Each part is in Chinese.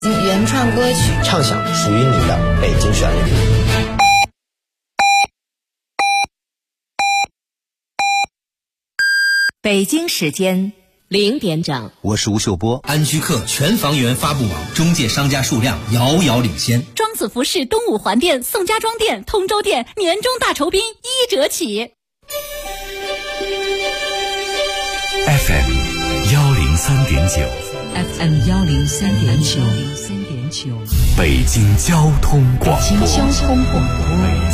原创歌曲， 畅享属于你的北京旋律。 北京时间0点整， 我是吴秀波。安居客全房源发布网中介商家数量遥遥领先。 庄子服饰东五环店、宋家庄店、通州店年终大酬宾1折起。 FM 103.9 FM 103.9， 北京交通广播。 北京交通广播，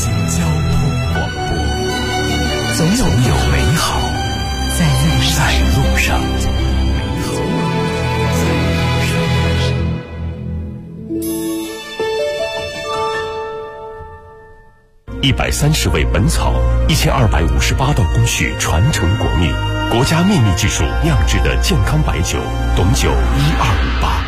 总有美好在路上。130味本草，1258道工序传承国秘，国家秘密技术酿制的健康白酒，董酒1258。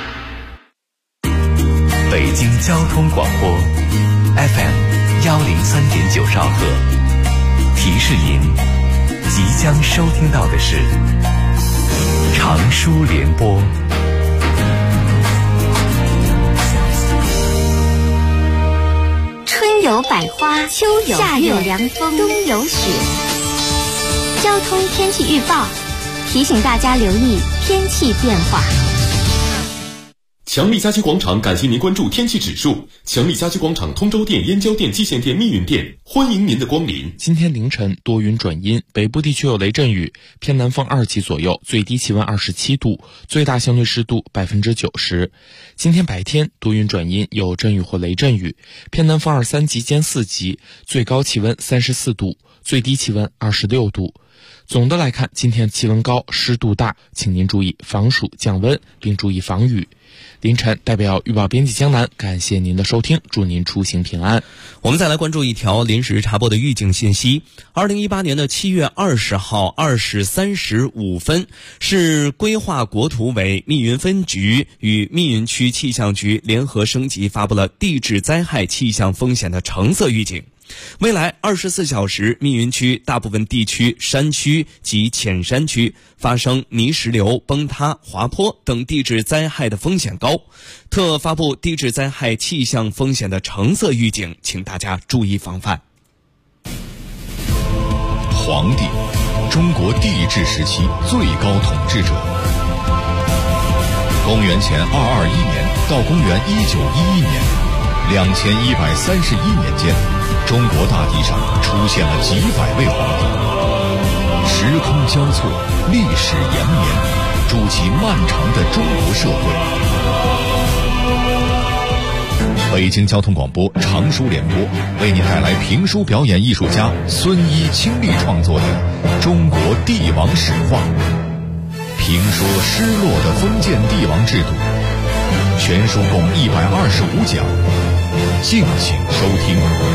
北京交通广播 FM 103.9兆赫，提示您即将收听到的是长舒联播。 春有百花，秋有夏有凉风，冬有雪。交通天气预报提醒大家留意天气变化。 强力家居广场感谢您关注天气指数。强力家居广场通州店、燕郊店、蓟县店、密云店，欢迎您的光临。 今天凌晨多云转阴，北部地区有雷阵雨，偏南风2级左右，最低气温27度，最大相对湿度90%。今天白天多云转阴，有阵雨或雷阵雨，偏南风2、3级兼4级，最高气温34度，最低气温26度。总的来看，今天气温高，湿度大，请您注意防暑降温，并注意防雨。凌晨代表预报编辑江南感谢您的收听，祝您出行平安。 我们再来关注一条临时插播的预警信息。2018年的7月20号2时35分，是规划国土委密云分局与密云区气象局联合升级发布了地质灾害气象风险的橙色预警。未来24小时，密云区大部分地区山区及浅山区发生泥石流、崩塌、滑坡等地质灾害的风险高，特发布地质灾害气象风险的橙色预警，请大家注意防范。 黄帝，中国地质时期最高统治者。公元前221年到公元1911年，2131年间，中国大地上出现了几百位皇帝，时空交错，历史延绵，筑起漫长的中国社会。北京交通广播长舒联播为您带来评书表演艺术家孙一倾力创作的《中国帝王史话》，评说失落的封建帝王制度，全书共125讲，敬请收听。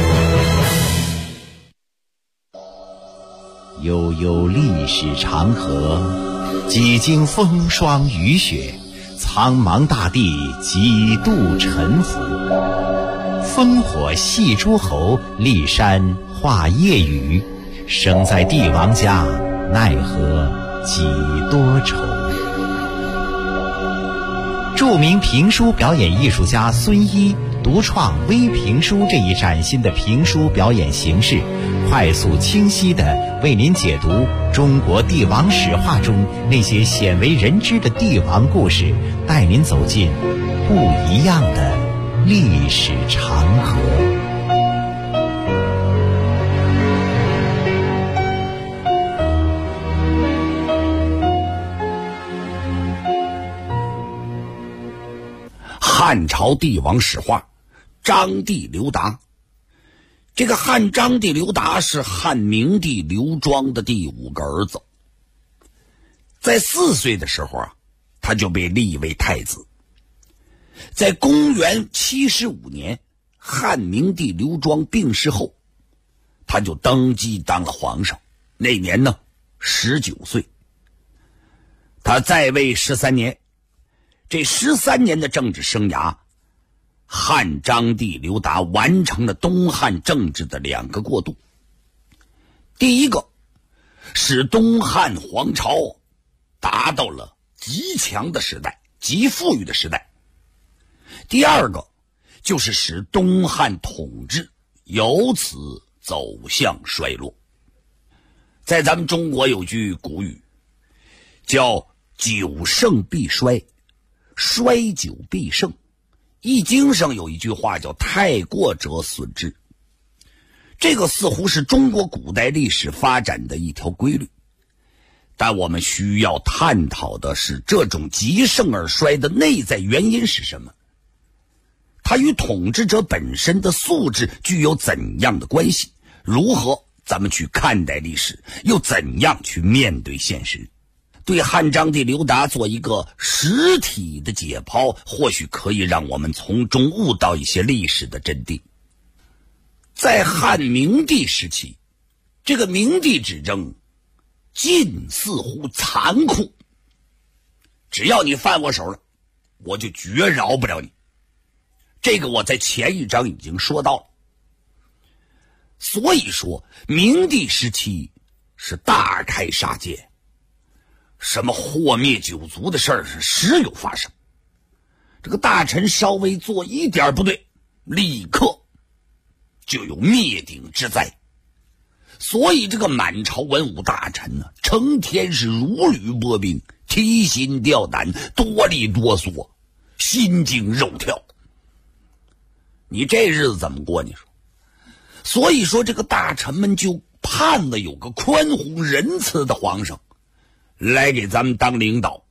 悠悠历史长河，几经风霜雨雪，苍茫大地几度沉浮。烽火戏诸侯，骊山画夜雨，生在帝王家，奈何几多愁。著名评书表演艺术家孙一独创微评书这一崭新的评书表演形式，快速清晰地为您解读中国帝王史话中那些鲜为人知的帝王故事，带您走进不一样的历史长河。 汉朝帝王史话，章帝刘达。这个汉章帝刘达是汉明帝刘庄的第5个儿子。在4岁的时候他就被立为太子。在公元75年，汉明帝刘庄病逝后，他就登基当了皇上。那年呢，19岁。他在位13年。这13年的政治生涯，汉章帝刘达完成了东汉政治的2个过渡。第一个，使东汉皇朝达到了极强的时代，极富裕的时代。 第二个就是使东汉统治由此走向衰落。在咱们中国有句古语叫久盛必衰，衰久必盛。易经上有一句话叫太过者损之，这个似乎是中国古代历史发展的一条规律，但我们需要探讨的是这种极盛而衰的内在原因是什么，它与统治者本身的素质具有怎样的关系，如何咱们去看待历史，又怎样去面对现实。对汉章帝刘达做一个实体的解剖，或许可以让我们从中悟到一些历史的真谛。在汉明帝时期，这个明帝之争近似乎残酷，只要你犯我手了，我就绝饶不了你。这个我在前一章已经说到了。所以说明帝时期是大开杀戒，什么祸灭九族的事儿是时有发生。这个大臣稍微做一点不对，立刻就有灭顶之灾。所以这个满朝文武大臣呢，成天是如履薄冰，提心吊胆，哆里哆嗦，心惊肉跳。你这日子怎么过？你说。所以说这个大臣们就盼了有个宽宏仁慈的皇上来给咱们当领导。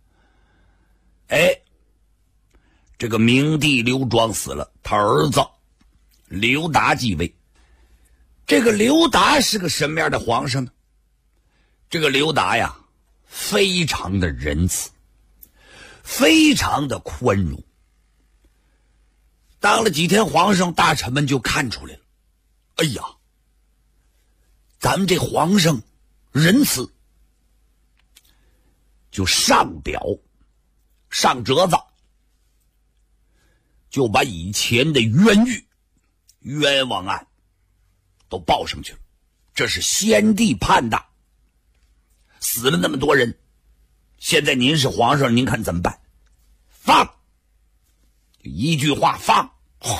这个明帝刘庄死了，他儿子刘达继位。这个刘达是个什么样的皇上呢？这个刘达呀，非常的仁慈，非常的宽容。当了几天皇上，大臣们就看出来了，哎呀，咱们这皇上仁慈，就上表上折子，就把以前的冤狱冤枉案都报上去了。这是先帝判的，死了那么多人，现在您是皇上，您看怎么办？放，一句话，放，哗，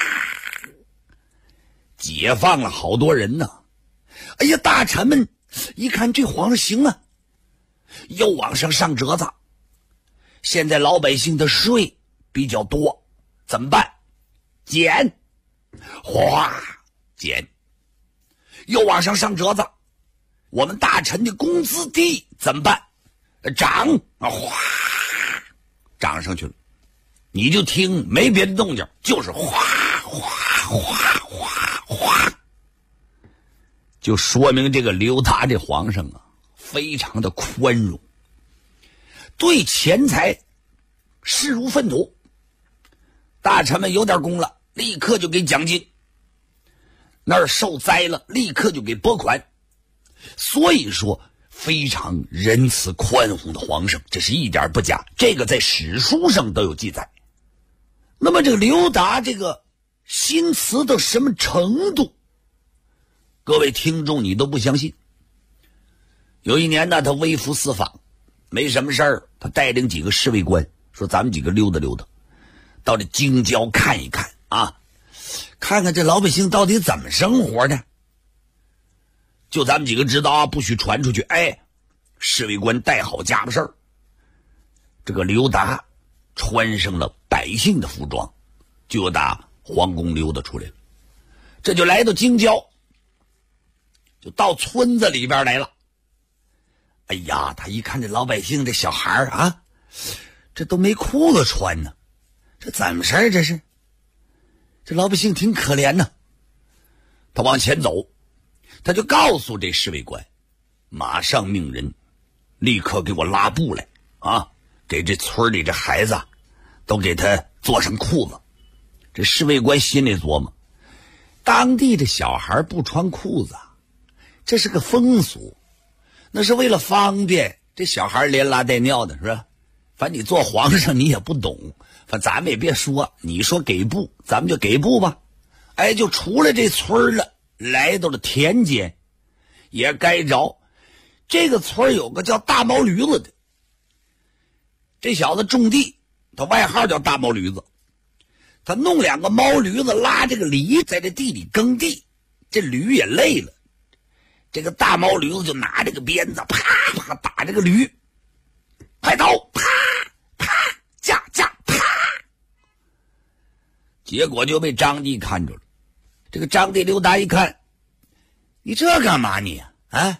解放了好多人呢。哎呀，大臣们一看这皇上行啊，又往上上折子。现在老百姓的税比较多，怎么办？减，哗，减。又往上上折子，我们大臣的工资低，怎么办？涨，哗，涨上去了。你就听，没别的动静，就是哗哗哗哗哗，就说明这个刘达这皇上啊，非常的宽容，对钱财视如粪土。大臣们有点功了，立刻就给奖金；那儿受灾了，立刻就给拨款。所以说非常仁慈宽宏的皇上，这是一点不假，这个在史书上都有记载。那么这个刘达这个心慈到什么程度，各位听众你都不相信。有一年呢，他微服私访，没什么事儿，他带领几个侍卫官说，咱们几个溜达溜达，到这京郊看一看啊，看看这老百姓到底怎么生活的。就咱们几个知道啊，不许传出去。侍卫官带好家伙事儿，这个刘达穿上了百姓的服装，就打皇宫溜达出来了。这就来到京郊，就到村子里边来了。哎呀，他一看这老百姓这小孩啊，这都没裤子穿呢，这怎么事儿？这是这老百姓挺可怜呢。他往前走，他就告诉这侍卫官，马上命人立刻给我拉布来啊，给这村里这孩子都给他做上裤子。这侍卫官心里琢磨，当地的小孩不穿裤子，这是个风俗，那是为了方便这小孩连拉带尿的，是吧？反正你做皇上你也不懂，反正咱们也别说，你说给布咱们就给布吧。就出了这村了，来到了田间，也该着这个村有个叫大毛驴子的，这小子种地，他外号叫大毛驴子。 他弄2个毛驴子拉这个犁在这地里耕地，这驴也累了，这个大毛驴子就拿这个鞭子啪啪打这个驴，快走，啪啪，驾啪，结果就被张帝看着了。这个张帝刘达一看，你这干嘛你啊？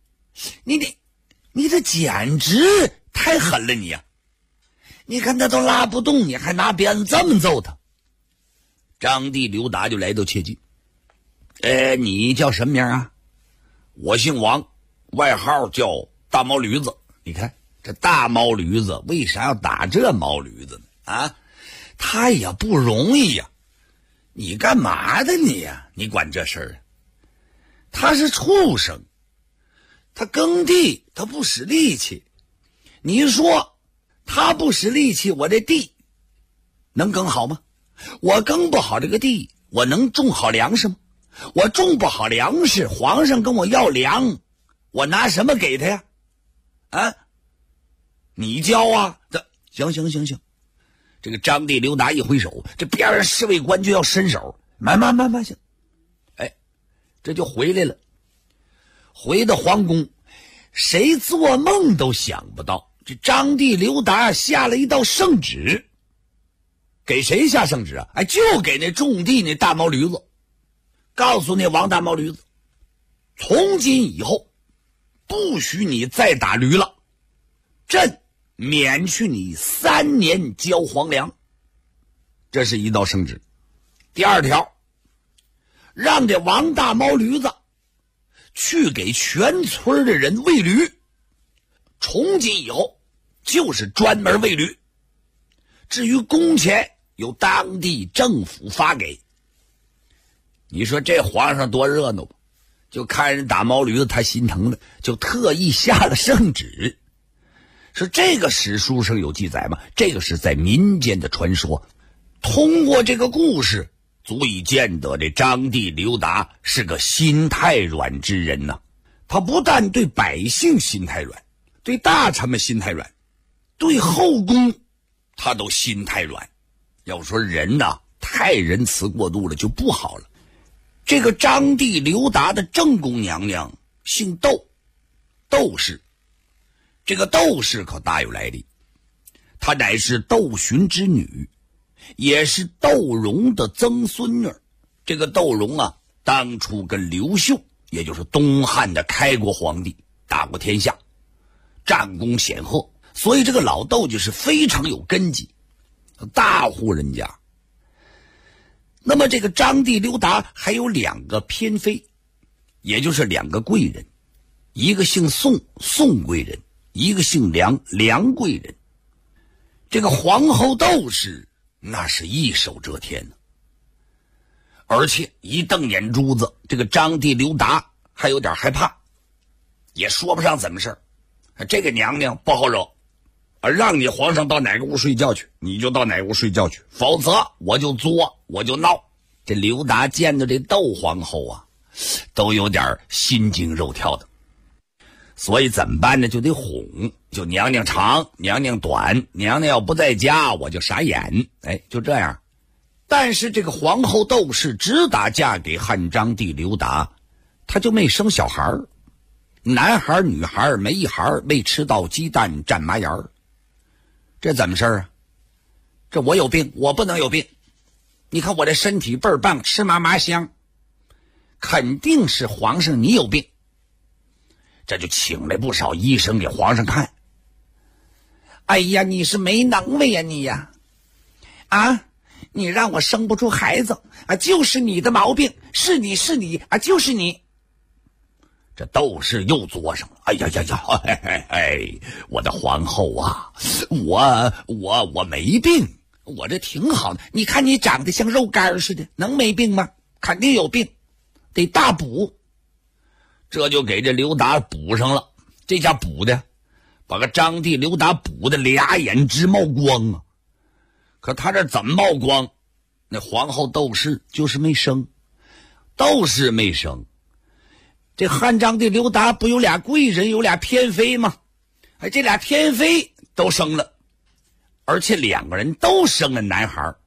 你这简直太狠了你呀！你看他都拉不动，你还拿鞭子这么揍他。张帝刘达就来到切近，你叫什么名啊？我姓王，外号叫大毛驴子。你看这大毛驴子为啥要打这毛驴子呢？啊，他也不容易呀。你干嘛的你呀？你管这事儿啊？他是畜生，他耕地他不使力气。你说他不使力气，我这地能耕好吗？我耕不好这个地，我能种好粮食吗？我种不好粮食，皇上跟我要粮，我拿什么给他呀？啊，你教啊？行。这个张帝刘达一挥手，这边上侍卫官就要伸手，慢行。这就回来了。回到皇宫，谁做梦都想不到，这张帝刘达下了一道圣旨。给谁下圣旨啊？就给那种地那大毛驴子，告诉那王大毛驴子，从今以后不许你再打驴了，朕免去你3年交皇粮。这是一道圣旨。第2条，让这王大毛驴子去给全村的人喂驴，从今以后就是专门喂驴，至于工钱由当地政府发给。你说这皇上多热闹吧？就看人打毛驴子他心疼了，就特意下了圣旨。说这个史书上有记载吗？这个是在民间的传说，通过这个故事足以见得这张帝刘达是个心太软之人呐。他不但对百姓心太软，对大臣们心太软，对后宫他都心太软。要说人呐，太仁慈过度了就不好了。这个张帝刘达的正宫娘娘姓窦，窦氏。这个窦氏可大有来历，她乃是窦寻之女，也是窦融的曾孙女。这个窦融啊，当初跟刘秀，也就是东汉的开国皇帝打过天下，战功显赫，所以这个老窦就是非常有根基，大户人家。那么这个张帝刘达还有2个偏妃，也就是2个贵人，一个姓宋，宋贵人，一个姓梁，梁贵人。这个皇后窦氏那是一手遮天呢，而且一瞪眼珠子，这个张帝刘达还有点害怕，也说不上怎么事儿。这个娘娘不好惹，让你皇上到哪个屋睡觉去，你就到哪个屋睡觉去，否则我就作，我就闹。这刘达见到这窦皇后啊，都有点心惊肉跳的。所以怎么办呢？就得哄，就娘娘长，娘娘短，娘娘要不在家我就傻眼，就这样。但是这个皇后窦氏直打嫁给汉章帝刘达，她就没生小孩，男孩女孩没一孩没吃到鸡蛋蘸麻盐。这怎么事啊？这我有病，我不能有病。你看我这身体倍儿棒，吃嘛嘛香，肯定是皇上你有病。这就请来不少医生给皇上看。哎呀，你是没能为呀你呀！啊，你让我生不出孩子啊，就是你的毛病，是你啊，就是你。这窦氏又作上了。哎呀，我的皇后啊，我没病，我这挺好的。你看你长得像肉干似的，能没病吗？肯定有病，得大补。这就给这刘达补上了，这下补的把个张帝刘达补的俩眼直冒光啊！可他这怎么冒光？那皇后窦氏就是没生，窦氏没生。这汉章帝刘达不有俩贵人，有俩偏妃吗？这俩偏妃都生了，而且2个人都生了男孩。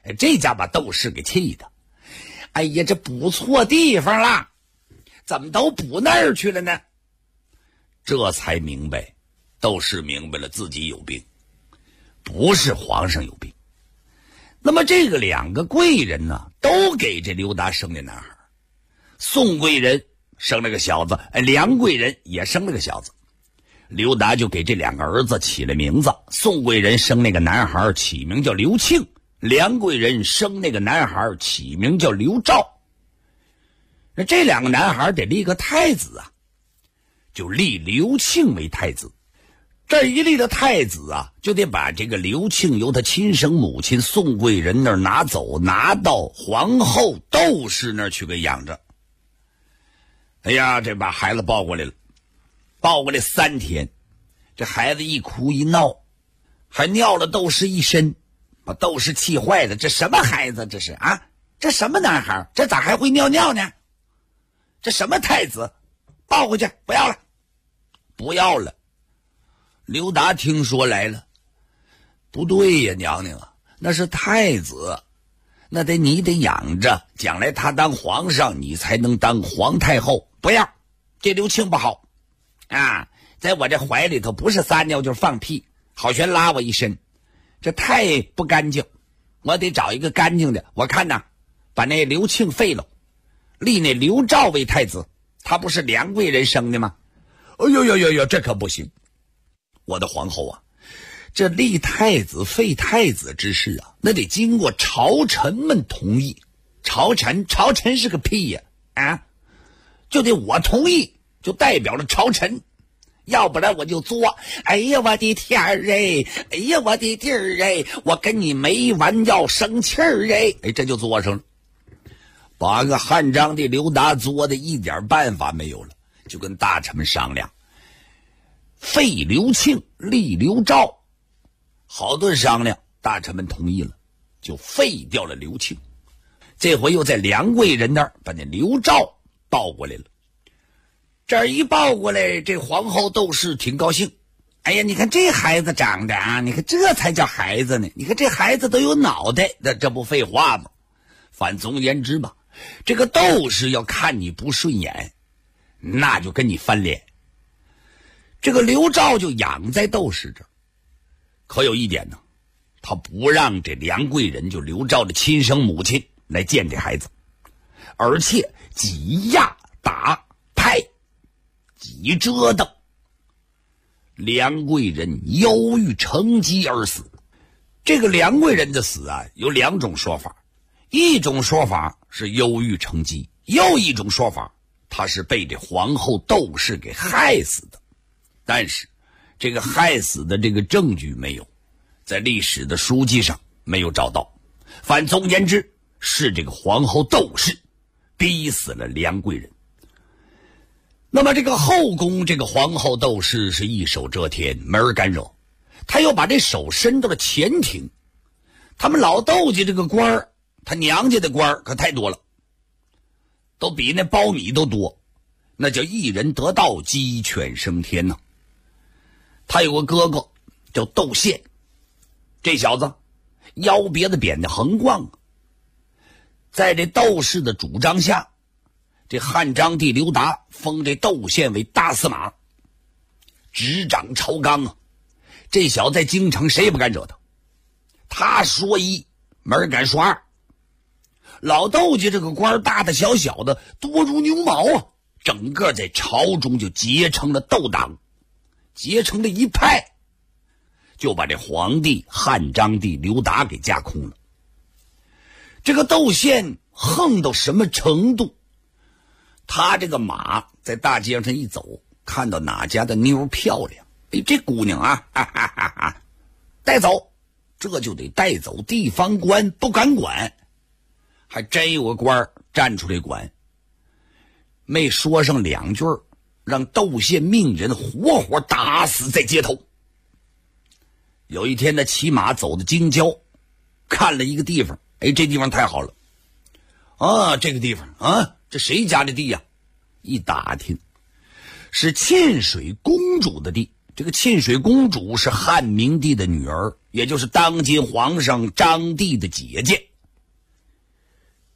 这家把窦氏给气的，哎呀，这补错地方了，怎么都补那儿去了呢？这才明白，窦氏明白了自己有病，不是皇上有病。那么这个两个贵人呢，都给这刘达生的男孩，宋贵人生了个小子，梁贵人也生了个小子。刘达就给这两个儿子起了名字，宋贵人生那个男孩起名叫刘庆，梁贵人生那个男孩起名叫刘肇。那这两个男孩得立个太子啊，就立刘庆为太子。这一立的太子啊，就得把这个刘庆由他亲生母亲宋贵人那儿拿走，拿到皇后窦氏那儿去给养着。哎呀，这把孩子抱过来了，抱过来3天，这孩子一哭一闹，还尿了窦氏一身，把窦氏气坏了。这什么孩子这是啊？这什么男孩？这咋还会尿尿呢？这什么太子？抱回去，不要了，不要了。刘达听说来了，不对呀，娘娘啊，那是太子，那你得养着，将来他当皇上，你才能当皇太后。不要，这刘庆不好啊，在我这怀里头不是撒尿就是放屁，好悬拉我一身，这太不干净，我得找一个干净的。我看呐，把那刘庆废了，立那刘肇为太子，他不是梁贵人生的吗？哎呦，这可不行，我的皇后啊，这立太子废太子之事啊，那得经过朝臣们同意。朝臣是个屁呀！啊，就得我同意，就代表了朝臣，要不然我就作。哎呀，我的天儿哎！哎呀，我的地儿哎！我跟你没完要生气儿哎！哎，这就作上了，把个汉章帝刘达作的一点办法没有了，就跟大臣们商量，废刘庆，立刘肇。好顿商量，大臣们同意了，就废掉了刘庆。这回又在梁贵人那儿把那刘肇抱过来了。这儿一抱过来，这皇后窦氏挺高兴。哎呀，你看这孩子长得啊，你看这才叫孩子呢，你看这孩子都有脑袋，这不废话吗？反总而言之吧，这个窦氏要看你不顺眼，那就跟你翻脸。这个刘肇就养在窦氏这儿，可有一点呢，他不让这梁贵人就刘肇的亲生母亲来见这孩子，而且挤压打拍挤折腾，梁贵人忧郁成疾而死。这个梁贵人的死啊，有2种说法，一种说法是忧郁成疾，又一种说法他是被这皇后窦氏给害死的。但是这个害死的这个证据没有，在历史的书籍上没有找到。反总而言之，是这个皇后窦氏逼死了梁贵人。那么这个后宫，这个皇后窦氏是一手遮天，没人敢惹。他又把这手伸到了前庭，他们老窦家这个官儿，他娘家的官儿可太多了，都比那苞米都多，那叫一人得道，鸡犬升天呐。他有个哥哥叫窦宪，这小子腰别子扁的横贯啊。在这窦氏的主张下，这汉章帝刘达封这窦宪为大司马，执掌朝纲啊。这小子在京城谁也不敢惹他，他说一没人敢说二。老窦家这个官大大小小的多如牛毛啊，整个在朝中就结成了窦党，结成了一派，就把这皇帝汉章帝刘达给架空了。这个窦宪横到什么程度？他这个马在大街上一走，看到哪家的妞漂亮，哎，这姑娘啊，哈哈哈哈，带走，这就得带走。地方官不敢管，还真有个官站出来管，没说上2句，让窦宪命人活活打死在街头。有一天他骑马走到京郊，看了一个地方，哎，这地方太好了啊，这个地方啊，这谁家的地呀？一打听，是沁水公主的地。这个沁水公主是汉明帝的女儿，也就是当今皇上张帝的姐姐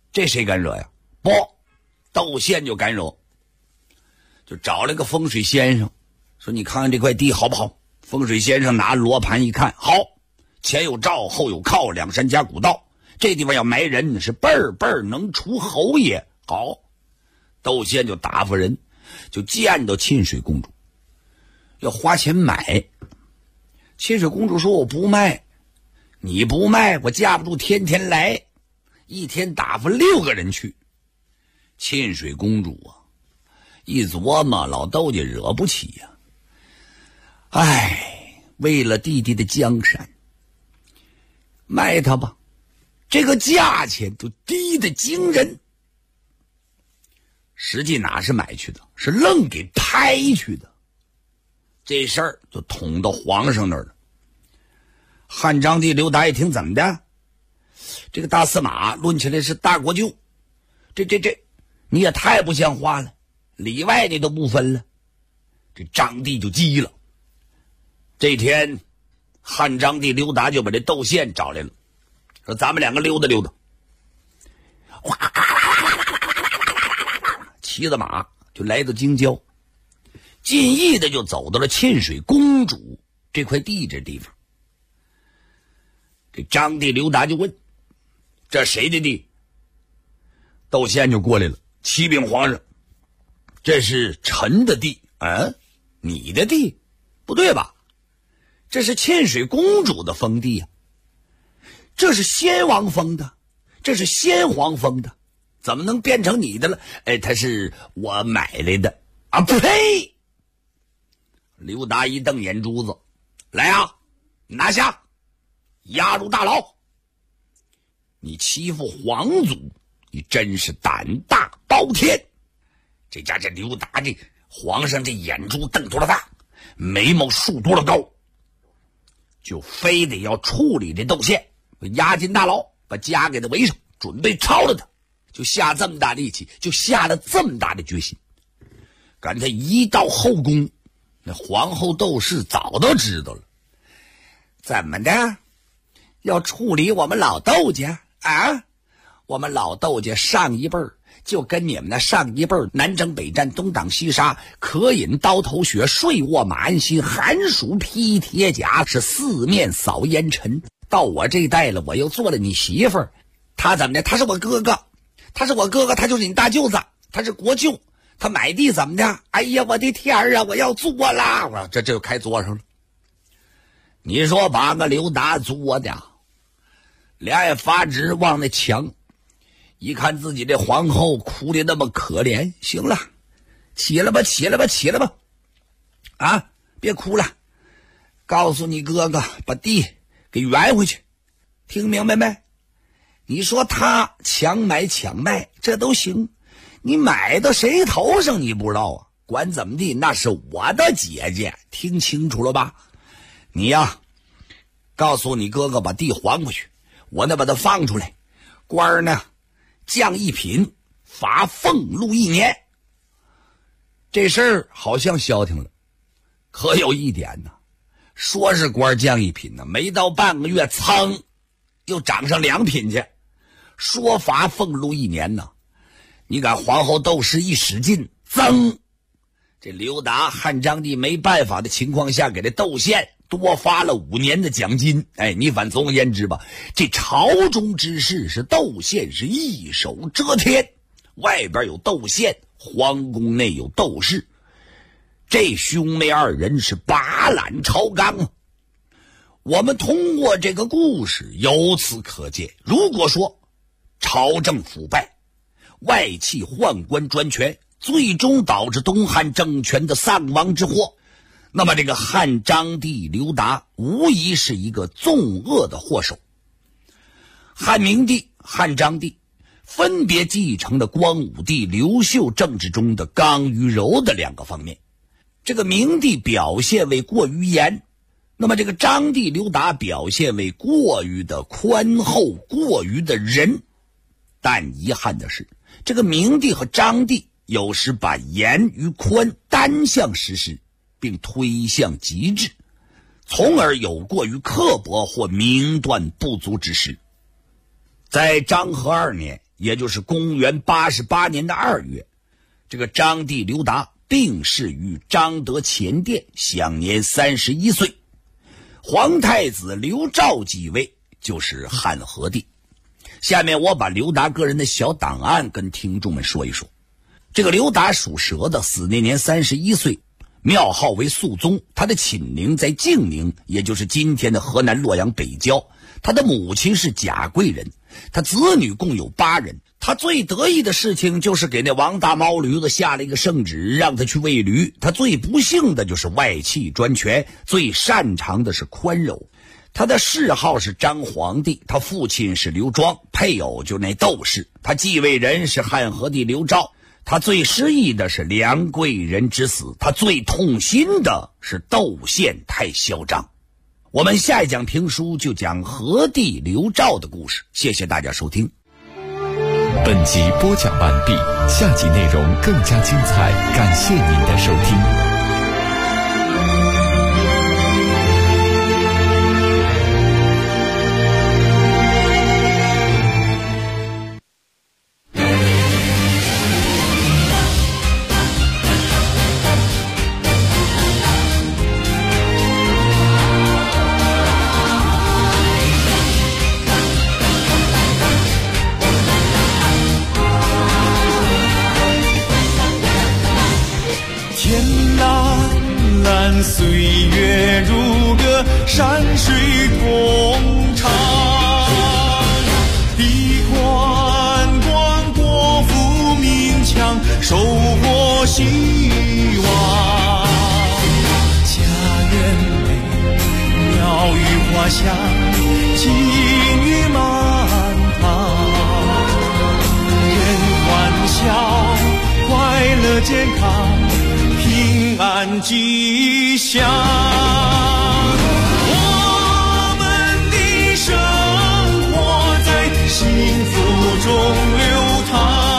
这谁敢惹呀？不，窦宪就敢惹，就找了个风水先生，说你看看这块地好不好？风水先生拿罗盘一看，好，前有赵后有靠，两山夹古道，这地方要埋人是辈儿辈儿能出侯爷。好，窦宪就打发人就见到沁水公主，要花钱买。沁水公主说我不卖，你不卖我架不住天天来，一天打发6个人去。沁水公主啊一琢磨，老窦家惹不起呀，为了弟弟的江山，卖他吧，这个价钱都低得惊人。实际哪是买去的，是愣给拍去的。这事儿就捅到皇上那儿了。汉章帝刘达一听，怎么的？这个大司马论起来是大国舅，这你也太不像话了，里外你都不分了。这章帝就急了。这天汉章帝刘达就把这窦宪找来了，说咱们2个溜达溜达。骑着马就来到京郊，尽意的就走到了沁水公主这块地这地方。这章帝刘达就问，这谁的地？窦宪就过来了，启禀皇上，这是臣的地。你的地？不对吧，这是沁水公主的封地啊，这是先王封的，这是先皇封的，怎么能变成你的了？他是我买来的啊！呸！刘达一瞪眼珠子，来啊，拿下，押入大牢。你欺负皇族，你真是胆大包天。这刘达这皇上这眼珠瞪多了大，眉毛竖多了高，就非得要处理这窦宪，押进大牢，把家给他围上，准备抄了他。就下这么大力气，就下了这么大的决心。赶他一到后宫，那皇后窦氏早都知道了。怎么的？要处理我们老窦家啊？我们老窦家上一辈儿就跟你们那上一辈儿南征北战，东挡西杀，渴饮刀头血，睡卧马鞍心，寒暑披铁甲，是四面扫烟尘。到我这一代了，我又做了你媳妇儿，他怎么的？他是我哥哥，他是我哥哥，他就是你大舅子，他是国舅，他买地怎么的？哎呀，我的天啊，我要作啦！我这就开作上了。你说把个刘达作的两眼发直，往那墙一看，自己这皇后哭的那么可怜，行了，起来吧，起来吧，起来吧，啊，别哭了，告诉你哥哥把地给圆回去，听明白没？你说他强买强卖这都行，你买到谁头上你不知道啊？管怎么地，那是我的姐姐，听清楚了吧？你呀，告诉你哥哥把地还回去，我呢把他放出来，官儿呢降1品，罚俸禄1年。这事儿好像消停了，可有一点呢，说是官降1品呢，没到半个月，噌又涨上2品去。说罚俸禄1年呢，你敢皇后窦氏一使劲，噌，这刘达汉章帝没办法的情况下，给这窦宪多发了5年的奖金。你反总而言之吧，这朝中之事是窦宪是一手遮天，外边有窦宪，皇宫内有窦氏，这兄妹2人是把揽朝纲啊。我们通过这个故事由此可见，如果说朝政腐败，外戚宦官专权，最终导致东汉政权的丧亡之祸，那么这个汉章帝刘达无疑是一个纵恶的祸首。汉明帝、汉章帝分别继承了光武帝、刘秀政治中的刚与柔的2个方面。这个明帝表现为过于严，那么这个章帝刘达表现为过于的宽厚，过于的仁。但遗憾的是，这个明帝和章帝有时把严与宽单向实施，并推向极致，从而有过于刻薄或明断不足之事。在章和2年， 也就是公元88年的2月，这个张帝刘达病逝于彰德前殿，享年31岁。皇太子刘肇继位，就是汉和帝。下面我把刘达个人的小档案跟听众们说一说。这个刘达属蛇的，死那年31岁，庙号为肃宗，他的寝陵在静宁，也就是今天的河南洛阳北郊。他的母亲是贾贵人，他子女共有8人。他最得意的事情就是给那王大毛驴子下了一个圣旨，让他去喂驴。他最不幸的就是外戚专权，最擅长的是宽柔。他的谥号是张皇帝，他父亲是刘庄，配偶就那窦氏。他继位人是汉和帝刘肇。他最失意的是梁贵人之死，他最痛心的是窦宪太嚣张。我们下一讲评书就讲和帝刘肇的故事，谢谢大家收听。 本集播讲完毕，下集内容更加精彩，感谢您的收听。 岁月如歌，山水同唱，地宽广，国富民强，收获希望。家园美，鸟语花香，金玉满堂，人欢笑，快乐健康，平安吉祥。我们的生活在幸福中流淌，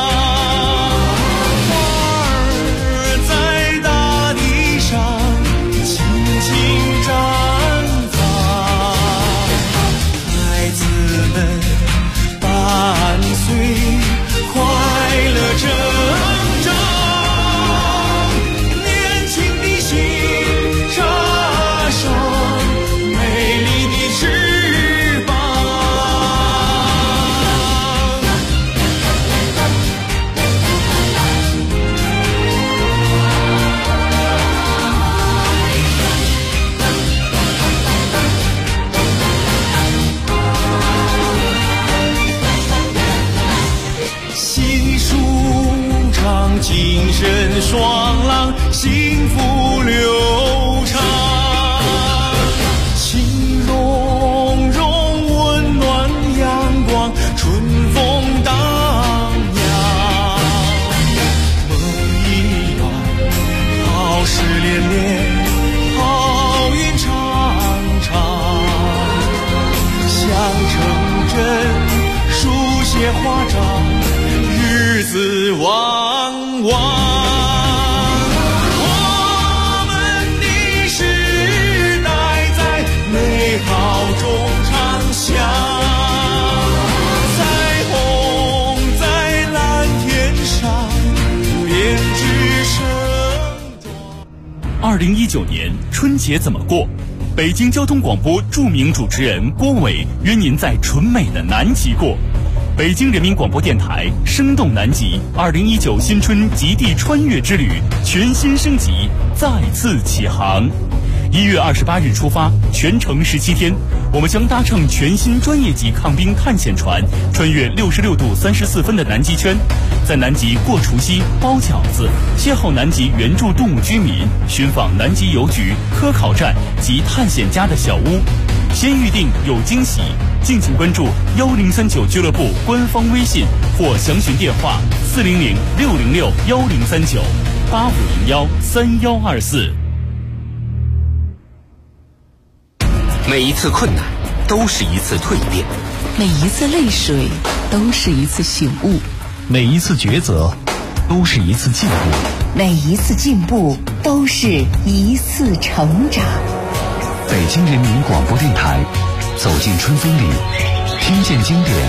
花儿在大地上轻轻绽放，孩子们伴随快乐成长。精神爽朗，幸福流畅，情融融，温暖阳光，春风荡漾，梦一圆，好事连连，好运常常，想成真，书写华章，日子旺旺。我们的时代在美好中长响，彩虹在蓝天上编织盛装。 2019年春节怎么过？北京交通广播著名主持人郭伟约您在纯美的南极过。北京人民广播电台生动南极2019新春极地穿越之旅全新升级，再次起航。1月28日出发，全程17天，我们将搭乘全新专业级抗冰探险船，穿越66度34分的南极圈，在南极过除夕、包饺子，邂逅南极原住动物居民，寻访南极邮局、科考站及探险家的小屋。先预定有惊喜，敬请关注1039俱乐部官方微信或详询电话400-606-1039-8501-3124。 每一次困难都是一次蜕变， 每一次泪水都是一次醒悟， 每一次抉择都是一次进步， 每一次进步都是一次成长。 北京人民广播电台，走进春风里，听见经典，